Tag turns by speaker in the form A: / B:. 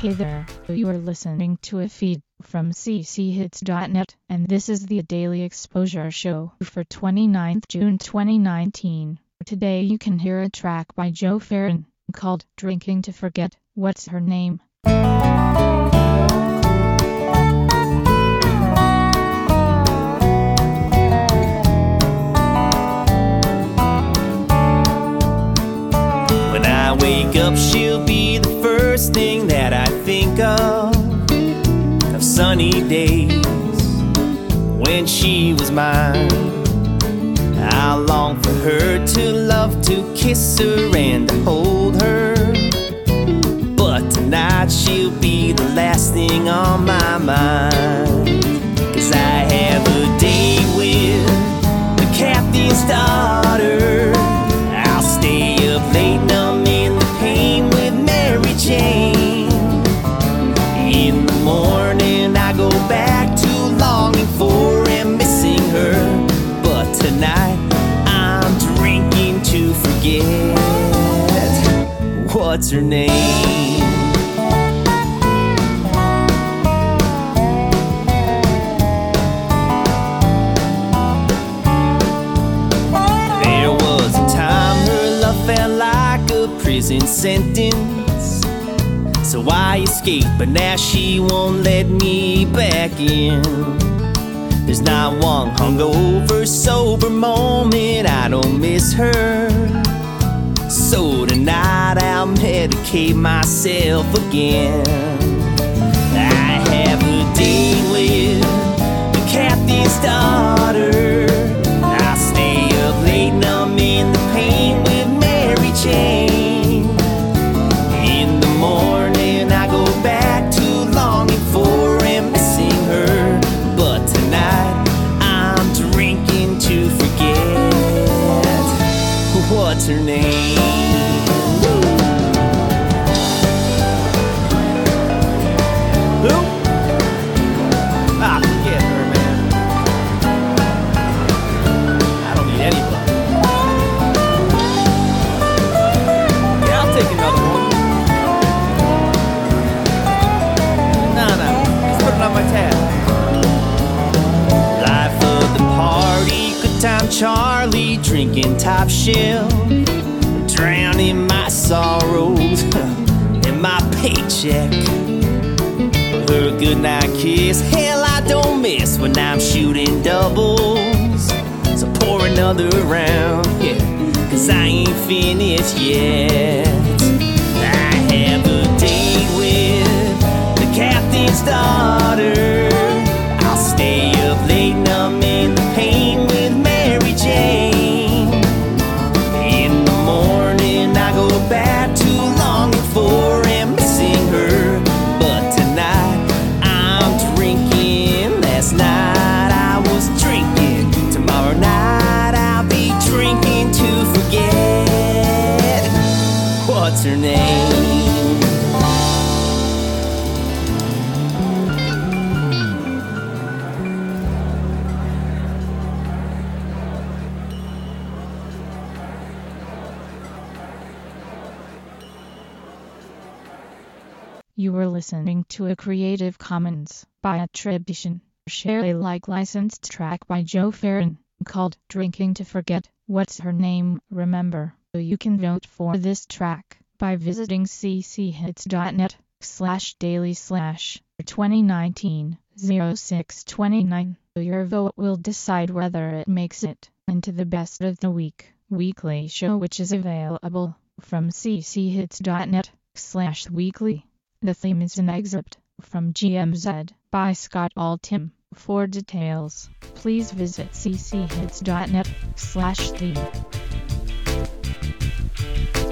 A: Hey there, you are listening to a feed from cchits.net, and this is the Daily Exposure Show for 29th June 2019. Today you can hear a track by Joe Farron called Drinking to Forget What's Her Name.
B: When I wake up, she'll be the first thing that I think of sunny days when she was mine. I long for her to love, to kiss her and to hold her, but tonight she'll be the last thing on my mind. 'Cause I have a date with the captain's daughter. I'll stay up late numbing the pain with Mary Jane. In the morning I go back to longing for and missing her, but tonight I'm drinking to forget what's her name. There was a time her love felt like a prison sentence, so I escaped, but now she won't let me back in. There's not one hungover, sober moment I don't miss her. So tonight I'll medicate myself again. I have a date with the captain's daughter. I stay up late numbing the pain with Mary Jane. In the morning I go back to longing for and missing her, but tonight I'm drinking to forget what's her name. Who? Ah, forget her, man. I don't need anybody. Yeah, I'll take another one. No, just put it on my tab. Life of the party, good time Charlie, drinking top shelf, drowning my sorrows in my paycheck. Her goodnight kiss, hell I don't miss when I'm shooting doubles. So pour another round, yeah, 'cause I ain't finished yet. I have a date with the captain's daughter. I'll stay up late numbing the pain with Mary Jane. In the morning I go back to longing for and missing her, but tonight I'm drinking. Last night I was drinking, tomorrow night I'll be drinking to forget what's her name.
A: You were listening to a Creative Commons by attribution, share Alike licensed track by Joe Farron called Drinking to Forget What's Her Name. Remember, you can vote for this track by visiting cchits.net/daily/2019-06-29. Your vote will decide whether it makes it into the Best of the Week weekly show, which is available from cchits.net/weekly. The theme is an excerpt from GMZ by Scott Altham. For details, please visit cchits.net/theme.